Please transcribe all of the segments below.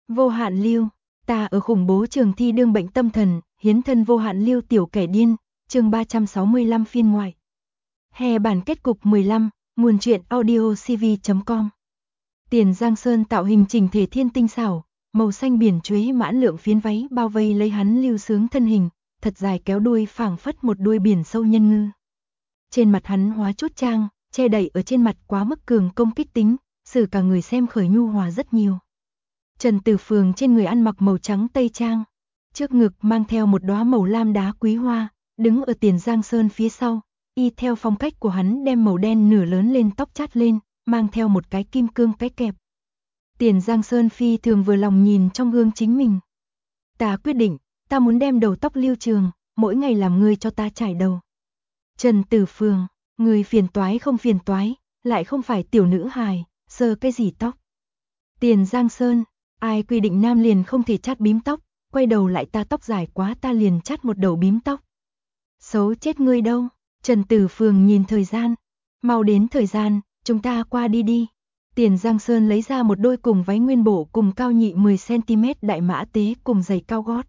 Vô hạn lưu, ta ở khủng bố trường thi đương bệnh tâm thần, hiến thân vô hạn lưu tiểu kẻ điên, chương 365 phiên ngoại. Hè bản kết cục 15, nguồn truyện audiocv.com. Tiền Giang Sơn tạo hình chỉnh thể thiên tinh xảo, màu xanh biển chuế mãn lượng phiến váy bao vây lấy hắn lưu sướng thân hình, thật dài kéo đuôi phảng phất một đuôi biển sâu nhân ngư. Trên mặt hắn hóa chút trang, che đậy ở trên mặt quá mức cường công kích tính, xử cả người xem khởi nhu hòa rất nhiều. Trần Tử Phường trên người ăn mặc màu trắng tây trang, trước ngực mang theo một đóa màu lam đá quý hoa, đứng ở Tiền Giang Sơn phía sau, y theo phong cách của hắn đem màu đen nửa lớn lên tóc chát lên, mang theo một cái kim cương cái kẹp. Tiền Giang Sơn phi thường vừa lòng nhìn trong gương chính mình. Ta quyết định, ta muốn đem đầu tóc lưu trường, mỗi ngày làm ngươi cho ta chải đầu. Trần Tử Phường, người phiền toái không phiền toái, lại không phải tiểu nữ hài, sờ cái gì tóc. Tiền Giang Sơn, ai quy định nam liền không thể chát bím tóc, quay đầu lại ta tóc dài quá ta liền chát một đầu bím tóc. Xấu chết ngươi đâu, Trần Tử Phường nhìn thời gian, mau đến thời gian, chúng ta qua đi đi. Tiền Giang Sơn lấy ra một đôi cùng váy nguyên bộ cùng cao nhị 10cm đại mã tế cùng giày cao gót.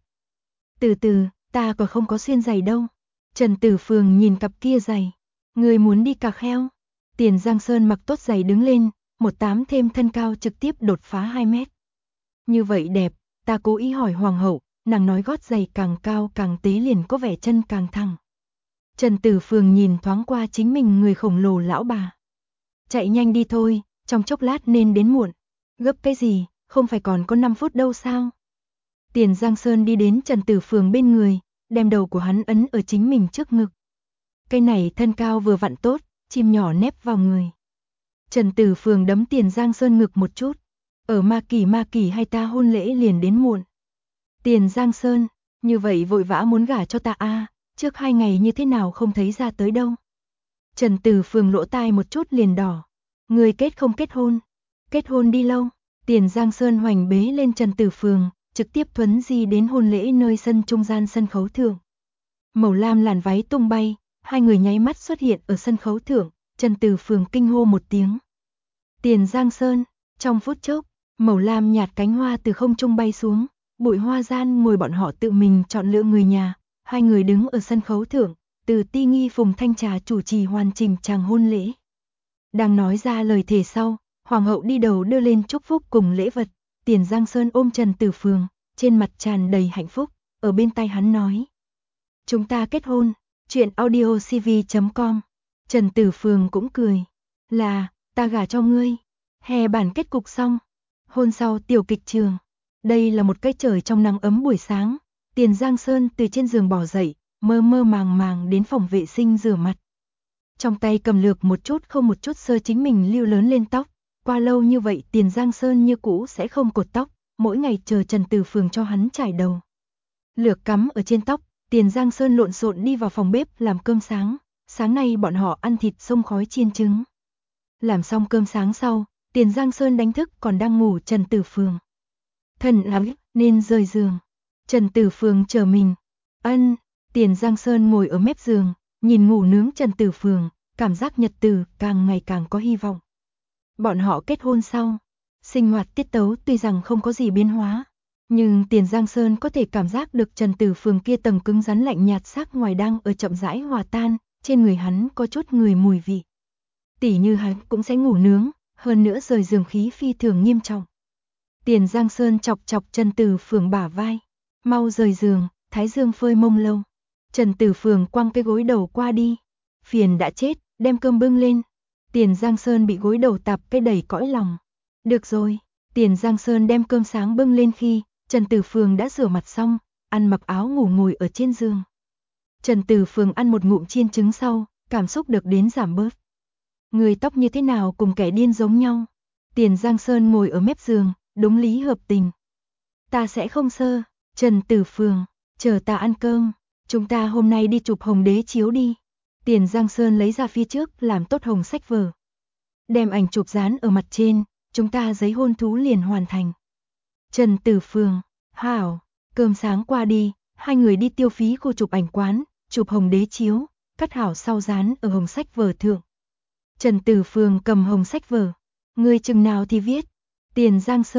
Từ từ, ta còn không có xuyên giày đâu. Trần Tử Phường nhìn cặp kia giày, người muốn đi cà kheo. Tiền Giang Sơn mặc tốt giày đứng lên, 1,8 thêm thân cao trực tiếp đột phá 2 mét. Như vậy đẹp, ta cố ý hỏi hoàng hậu, nàng nói gót giày càng cao càng tế liền có vẻ chân càng thẳng. Trần Tử Phường nhìn thoáng qua chính mình người khổng lồ lão bà. Chạy nhanh đi thôi, trong chốc lát nên đến muộn. Gấp cái gì, không phải còn có 5 phút đâu sao? Tiền Giang Sơn đi đến Trần Tử Phường bên người, đem đầu của hắn ấn ở chính mình trước ngực. Cái này thân cao vừa vặn tốt, chim nhỏ nép vào người. Trần Tử Phường đấm Tiền Giang Sơn ngực một chút. Ở ma kỳ hay ta hôn lễ liền đến muộn. Tiền Giang Sơn, như vậy vội vã muốn gả cho ta a, trước 2 ngày như thế nào không thấy ra tới đâu. Trần Tử Phường lỗ tai một chút liền đỏ. Người kết không kết hôn? Kết hôn đi lâu. Tiền Giang Sơn hoành bế lên Trần Tử Phường, trực tiếp thuấn di đến hôn lễ nơi sân trung gian sân khấu thượng. Màu lam làn váy tung bay, hai người nháy mắt xuất hiện ở sân khấu thượng, Trần Tử Phường kinh hô một tiếng. Tiền Giang Sơn, trong phút chốc, màu lam nhạt cánh hoa từ không trung bay xuống, bụi hoa gian ngồi bọn họ tự mình chọn lựa người nhà, hai người đứng ở sân khấu thượng, từ Ti Nghi Phùng Thanh Trà chủ trì hoàn chỉnh chàng hôn lễ. Đang nói ra lời thề sau, hoàng hậu đi đầu đưa lên chúc phúc cùng lễ vật, Tiền Giang Sơn ôm Trần Tử Phường, trên mặt tràn đầy hạnh phúc, ở bên tai hắn nói: "Chúng ta kết hôn." Truyện audiocv.com. Trần Tử Phường cũng cười, "Là, ta gả cho ngươi." Hè bản kết cục xong, hôn sau tiểu kịch trường. Đây là một cái trời trong nắng ấm buổi sáng, Tiền Giang Sơn từ trên giường bò dậy, mơ mơ màng màng đến phòng vệ sinh rửa mặt. Trong tay cầm lược một chút không một chút sơ chính mình lưu lớn lên tóc, qua lâu như vậy Tiền Giang Sơn như cũ sẽ không cột tóc, mỗi ngày chờ Trần Tử Phường cho hắn chải đầu. Lược cắm ở trên tóc, Tiền Giang Sơn lộn xộn đi vào phòng bếp làm cơm sáng nay bọn họ ăn thịt xông khói chiên trứng. Làm xong cơm sáng sau, Tiền Giang Sơn đánh thức còn đang ngủ Trần Tử Phường. Thần ấm nên rời giường. Trần Tử Phường chờ mình. Ân, Tiền Giang Sơn ngồi ở mép giường, nhìn ngủ nướng Trần Tử Phường, cảm giác nhật tử càng ngày càng có hy vọng. Bọn họ kết hôn sau, sinh hoạt tiết tấu tuy rằng không có gì biến hóa, nhưng Tiền Giang Sơn có thể cảm giác được Trần Tử Phường kia tầng cứng rắn lạnh nhạt sắc ngoài đang ở chậm rãi hòa tan, trên người hắn có chút người mùi vị. Tỉ như hắn cũng sẽ ngủ nướng, hơn nữa rời giường khí phi thường nghiêm trọng. Tiền Giang Sơn chọc chọc Trần Tử Phường bả vai, "Mau rời giường, thái dương phơi mông lâu." Trần Tử Phường quăng cái gối đầu qua đi, "Phiền đã chết, đem cơm bưng lên." Tiền Giang Sơn bị gối đầu tạp cái đầy cõi lòng. "Được rồi." Tiền Giang Sơn đem cơm sáng bưng lên khi Trần Tử Phường đã rửa mặt xong, ăn mặc áo ngủ ngồi ở trên giường. Trần Tử Phường ăn một ngụm chiên trứng sau, cảm xúc được đến giảm bớt. "Người tóc như thế nào cùng kẻ điên giống nhau?" Tiền Giang Sơn ngồi ở mép giường, đúng lý hợp tình. "Ta sẽ không sơ." Trần Tử Phường, "Chờ ta ăn cơm, chúng ta hôm nay đi chụp hồng đế chiếu đi." Tiền Giang Sơn lấy ra phía trước làm tốt hồng sách vở. "Đem ảnh chụp dán ở mặt trên, chúng ta giấy hôn thú liền hoàn thành." Trần Tử Phường, "Hảo." Cơm sáng qua đi, hai người đi tiêu phí khu chụp ảnh quán, chụp hồng đế chiếu, cắt hảo sau dán ở hồng sách vở thượng. Trần Tử Phường cầm hồng sách vở, "Ngươi chừng nào thì viết?" Tiền Giang Sơn,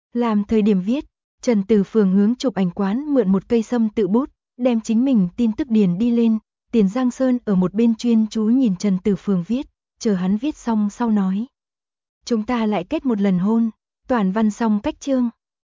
Làm thời điểm viết, Trần Tử Phường hướng chụp ảnh quán mượn một cây sâm tự bút, đem chính mình tin tức điền đi lên. Tiền Giang Sơn ở một bên chuyên chú nhìn Trần Tử Phường viết, chờ hắn viết xong sau nói. Chúng ta lại kết một lần hôn, toàn văn xong cách chương.